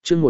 chương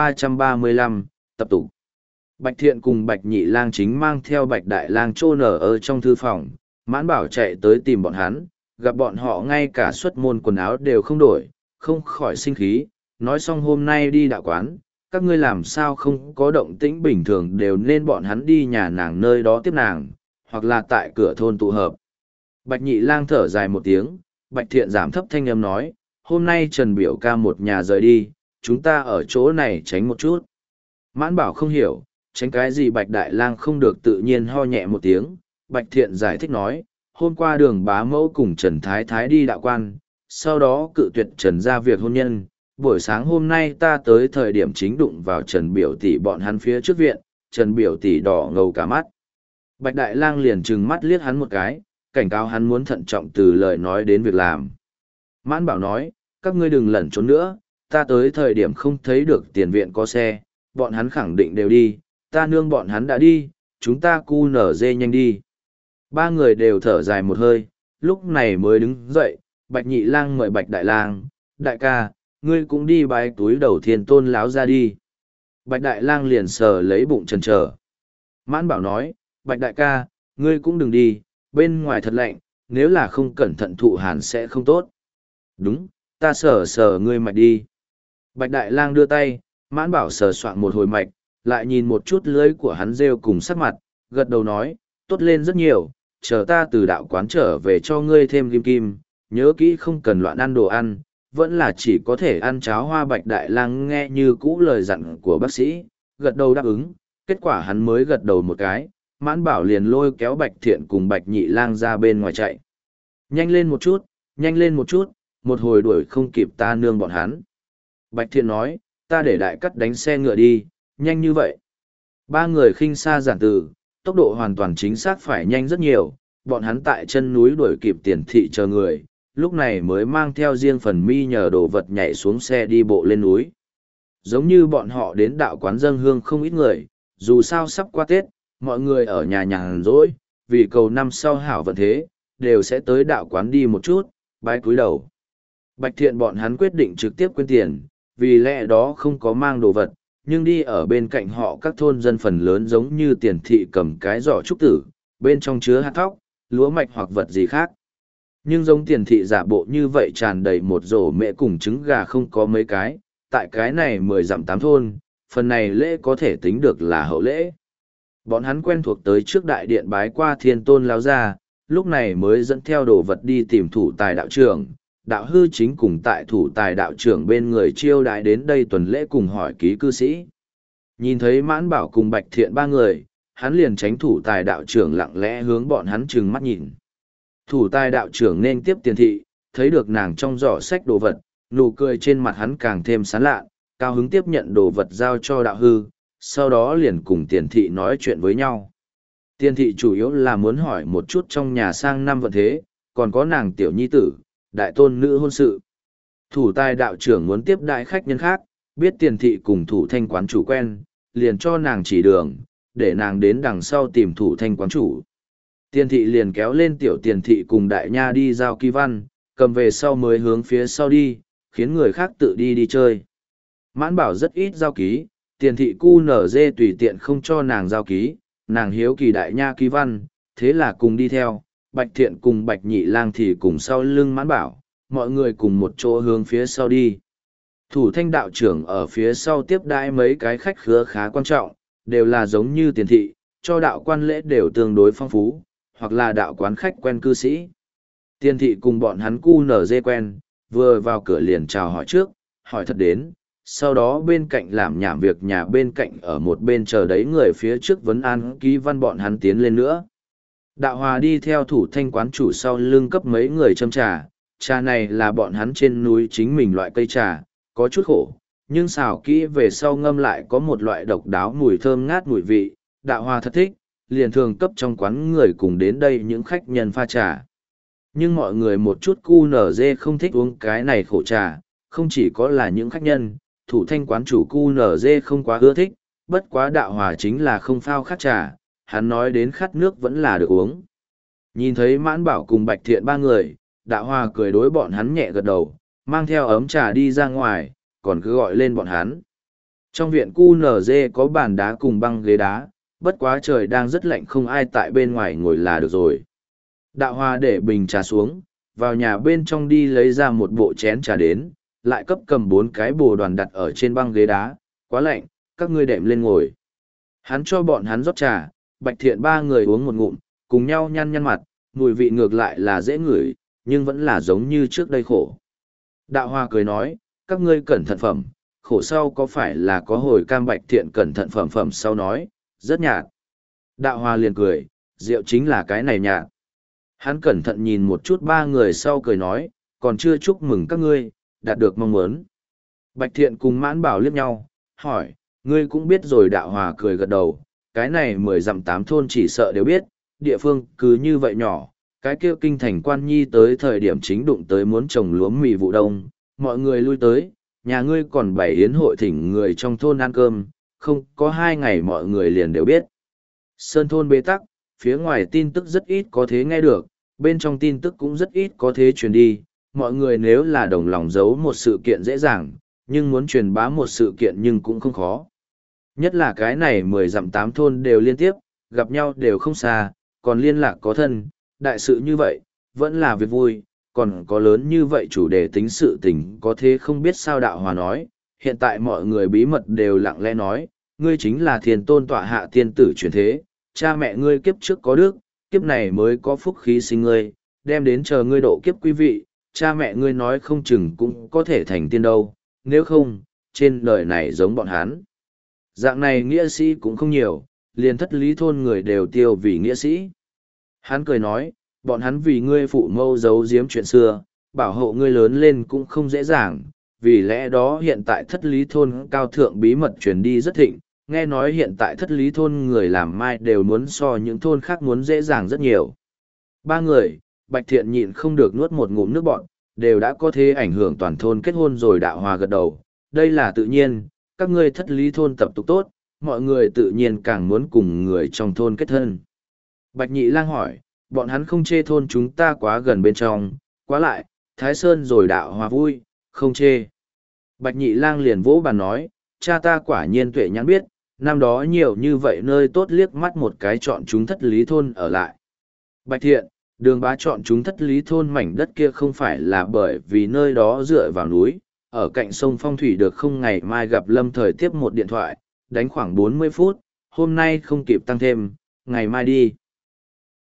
1335, tập tụ. Bạch Thiện cùng Bạch Nhị Lang chính mang theo Bạch Đại Lang chôn ở trong thư phòng, Mãn Bảo chạy tới tìm bọn hắn, gặp bọn họ ngay cả xuất môn quần áo đều không đổi, không khỏi sinh khí, nói xong hôm nay đi đạo quán, các ngươi làm sao không có động tĩnh bình thường đều nên bọn hắn đi nhà nàng nơi đó tiếp nàng, hoặc là tại cửa thôn tụ hợp. Bạch Nhị Lang thở dài một tiếng, Bạch Thiện giảm thấp thanh âm nói, hôm nay Trần biểu ca một nhà rời đi, chúng ta ở chỗ này tránh một chút. Mãn Bảo không hiểu, tránh cái gì. Bạch Đại Lang không được tự nhiên ho nhẹ một tiếng, Bạch Thiện giải thích nói, hôm qua Đường bá mẫu cùng Trần Thái Thái đi đạo quan, sau đó cự tuyệt Trần ra việc hôn nhân, buổi sáng hôm nay ta tới thời điểm chính đụng vào Trần biểu tỷ bọn hắn phía trước viện, Trần biểu tỷ đỏ ngầu cả mắt. Bạch Đại Lang liền trừng mắt liếc hắn một cái, cảnh cáo hắn muốn thận trọng từ lời nói đến việc làm. Mãn Bảo nói, các ngươi đừng lẩn trốn nữa, ta tới thời điểm không thấy được tiền viện có xe, bọn hắn khẳng định đều đi, ta nương bọn hắn đã đi, chúng ta cu nở dê nhanh đi. Ba người đều thở dài một hơi, lúc này mới đứng dậy, Bạch Nhị Lang mời Bạch Đại Lang, đại ca, ngươi cũng đi bái túi đầu Thiên Tôn láo ra đi. Bạch Đại Lang liền sờ lấy bụng chần chờ. Mãn Bảo nói, Bạch Đại ca, ngươi cũng đừng đi, bên ngoài thật lạnh, nếu là không cẩn thận thụ hàn sẽ không tốt. Đúng, ta sờ sờ ngươi mạch đi. Bạch Đại Lang đưa tay, Mãn Bảo sờ soạn một hồi mạch, lại nhìn một chút lưỡi của hắn rêu cùng sắc mặt, gật đầu nói, tốt lên rất nhiều, chờ ta từ đạo quán trở về cho ngươi thêm kim kim, nhớ kỹ không cần loạn ăn đồ ăn, vẫn là chỉ có thể ăn cháo hoa. Bạch Đại Lang nghe như cũ lời dặn của bác sĩ, gật đầu đáp ứng, kết quả hắn mới gật đầu một cái, Mãn Bảo liền lôi kéo Bạch Thiện cùng Bạch Nhị Lang ra bên ngoài chạy. Nhanh lên một chút, nhanh lên một chút, một hồi đuổi không kịp ta nương bọn hắn. Bạch Thiện nói, ta để đại cắt đánh xe ngựa đi, nhanh như vậy. Ba người khinh xa giản từ, tốc độ hoàn toàn chính xác phải nhanh rất nhiều, bọn hắn tại chân núi đuổi kịp Tiền thị chờ người, lúc này mới mang theo riêng phần mi nhờ đồ vật nhảy xuống xe đi bộ lên núi. Giống như bọn họ đến đạo quán dâng hương không ít người, dù sao sắp qua Tết, mọi người ở nhà nhàn rỗi, vì cầu năm sau hảo vận thế, đều sẽ tới đạo quán đi một chút, bái cúi đầu. Bạch Thiện bọn hắn quyết định trực tiếp quên tiền, vì lẽ đó không có mang đồ vật, nhưng đi ở bên cạnh họ các thôn dân phần lớn giống như Tiền thị cầm cái giỏ trúc tử, bên trong chứa hạt thóc, lúa mạch hoặc vật gì khác. Nhưng giống Tiền thị giả bộ như vậy tràn đầy một rổ mẹ cùng trứng gà không có mấy cái, tại cái này 10 dặm 8 thôn, phần này lễ có thể tính được là hậu lễ. Bọn hắn quen thuộc tới trước đại điện bái qua Thiên Tôn láo ra, lúc này mới dẫn theo đồ vật đi tìm thủ tài đạo trưởng. Đạo hư chính cùng tại thủ tài đạo trưởng bên người chiêu đãi đến đây tuần lễ cùng hỏi ký cư sĩ. Nhìn thấy Mãn Bảo cùng Bạch Thiện ba người, hắn liền tránh thủ tài đạo trưởng lặng lẽ hướng bọn hắn trừng mắt nhìn. Thủ tài đạo trưởng nên tiếp Tiền thị, thấy được nàng trong giỏ sách đồ vật, nụ cười trên mặt hắn càng thêm sán lạ, cao hứng tiếp nhận đồ vật giao cho đạo hư, sau đó liền cùng Tiền thị nói chuyện với nhau. Tiền thị chủ yếu là muốn hỏi một chút trong nhà sang năm vận thế, còn có nàng tiểu nhi tử, đại tôn nữ hôn sự. Thủ tài đạo trưởng muốn tiếp đại khách nhân khác, biết Tiền thị cùng thủ thanh quán chủ quen, liền cho nàng chỉ đường, để nàng đến đằng sau tìm thủ thanh quán chủ. Tiền thị liền kéo lên tiểu Tiền thị cùng đại nha đi giao kỳ văn, cầm về sau mới hướng phía sau đi, khiến người khác tự đi đi chơi. Mãn Bảo rất ít giao ký, Tiền thị cu nở dê tùy tiện không cho nàng giao ký, nàng hiếu kỳ đại nha ký văn, thế là cùng đi theo, Bạch Thiện cùng Bạch Nhị Lang thì cùng sau lưng Mãn Bảo, mọi người cùng một chỗ hướng phía sau đi. Thủ thanh đạo trưởng ở phía sau tiếp đãi mấy cái khách khứa khá quan trọng, đều là giống như Tiền thị, cho đạo quan lễ đều tương đối phong phú, hoặc là đạo quán khách quen cư sĩ. Tiền thị cùng bọn hắn cu nở dê quen, vừa vào cửa liền chào hỏi trước, hỏi thật đến, sau đó bên cạnh làm nhảm việc nhà bên cạnh ở một bên chờ đấy người phía trước vấn an ký văn bọn hắn tiến lên nữa. Đạo Hòa đi theo thủ thanh quán chủ sau lưng cấp mấy người châm trà, trà này là bọn hắn trên núi chính mình loại cây trà, có chút khổ, nhưng xào kỹ về sau ngâm lại có một loại độc đáo mùi thơm ngát mùi vị, Đạo Hòa thật thích, liền thường cấp trong quán người cùng đến đây những khách nhân pha trà. Nhưng mọi người một chút cu nở dê không thích uống cái này khổ trà, không chỉ có là những khách nhân, thủ thanh quán chủ cu nở dê không quá ưa thích, bất quá Đạo Hòa chính là không phao khát trà, hắn nói đến khát nước vẫn là được uống. Nhìn thấy Mãn Bảo cùng Bạch Thiện ba người, Đạo Hòa cười đối bọn hắn nhẹ gật đầu, mang theo ấm trà đi ra ngoài, còn cứ gọi lên bọn hắn. Trong viện QNZ có bàn đá cùng băng ghế đá, bất quá trời đang rất lạnh không ai tại bên ngoài ngồi là được rồi. Đạo Hòa để bình trà xuống, vào nhà bên trong đi lấy ra một bộ chén trà đến, lại cấp cầm 4 cái bồ đoàn đặt ở trên băng ghế đá, quá lạnh, các ngươi đệm lên ngồi. Hắn cho bọn hắn rót trà, Bạch Thiện 3 người uống một ngụm, cùng nhau nhăn nhăn mặt, mùi vị ngược lại là dễ ngửi, nhưng vẫn là giống như trước đây khổ. Đạo Hòa cười nói, các ngươi cẩn thận phẩm, khổ sau có phải là có hồi cam. Bạch Thiện cẩn thận phẩm phẩm sau nói, rất nhạt. Đạo Hòa liền cười, rượu chính là cái này nhạt. Hắn cẩn thận nhìn một chút 3 người sau cười nói, còn chưa chúc mừng các ngươi, đạt được mong muốn. Bạch Thiện cùng Mãn Bảo liếc nhau, hỏi, ngươi cũng biết rồi. Đạo Hòa cười gật đầu, cái này 10 dặm 8 thôn chỉ sợ đều biết, địa phương cứ như vậy nhỏ, cái kia kinh thành Quan Nhi tới thời điểm chính đụng tới muốn trồng lúa mì vụ đông, mọi người lui tới, nhà ngươi còn bày yến hội thỉnh người trong thôn ăn cơm, không có 2 ngày mọi người liền đều biết. Sơn thôn bế tắc, phía ngoài tin tức rất ít có thế nghe được, bên trong tin tức cũng rất ít có thế truyền đi, mọi người nếu là đồng lòng giấu một sự kiện dễ dàng, nhưng muốn truyền bá một sự kiện nhưng cũng không khó. Nhất là cái này 10 dặm 8 thôn đều liên tiếp, gặp nhau đều không xa, còn liên lạc có thân, đại sự như vậy, vẫn là việc vui, còn có lớn như vậy chủ đề tính sự tình có thế không biết sao. Đạo Hòa nói, hiện tại mọi người bí mật đều lặng lẽ nói, ngươi chính là Thiên Tôn tọa hạ tiên tử truyền thế, cha mẹ ngươi kiếp trước có đức, kiếp này mới có phúc khí sinh ngươi, đem đến chờ ngươi độ kiếp quý vị, cha mẹ ngươi nói không chừng cũng có thể thành tiên đâu, nếu không, trên đời này giống bọn hắn. Dạng này nghĩa sĩ cũng không nhiều, liền Thất Lý thôn người đều tiêu vì nghĩa sĩ. Hắn cười nói, bọn hắn vì ngươi phụ mâu giấu giếm chuyện xưa, bảo hộ ngươi lớn lên cũng không dễ dàng, vì lẽ đó hiện tại Thất Lý thôn cao thượng bí mật truyền đi rất thịnh, nghe nói hiện tại Thất Lý thôn người làm mai đều muốn so những thôn khác muốn dễ dàng rất nhiều. 3 người, Bạch Thiện nhịn không được nuốt một ngụm nước bọt, đều đã có thể ảnh hưởng toàn thôn kết hôn rồi. Đạo Hòa gật đầu, đây là tự nhiên, các ngươi Thất Lý thôn tập tục tốt, mọi người tự nhiên càng muốn cùng người trong thôn kết thân. Bạch Nhị Lang hỏi, bọn hắn không chê thôn chúng ta quá gần bên trong, quá lại, Thái Sơn rồi. Đạo Hòa vui, không chê. Bạch Nhị Lang liền vỗ bàn nói, cha ta quả nhiên tuệ nhãn biết, năm đó nhiều như vậy nơi tốt liếc mắt một cái chọn chúng Thất Lý thôn ở lại. Bạch Thiện, Đường Bá chọn chúng Thất Lý thôn mảnh đất kia không phải là bởi vì nơi đó dựa vào núi, ở cạnh sông phong thủy được không. Ngày mai gặp Lâm Thời tiếp một điện thoại, đánh khoảng 40 phút, hôm nay không kịp tăng thêm, ngày mai đi.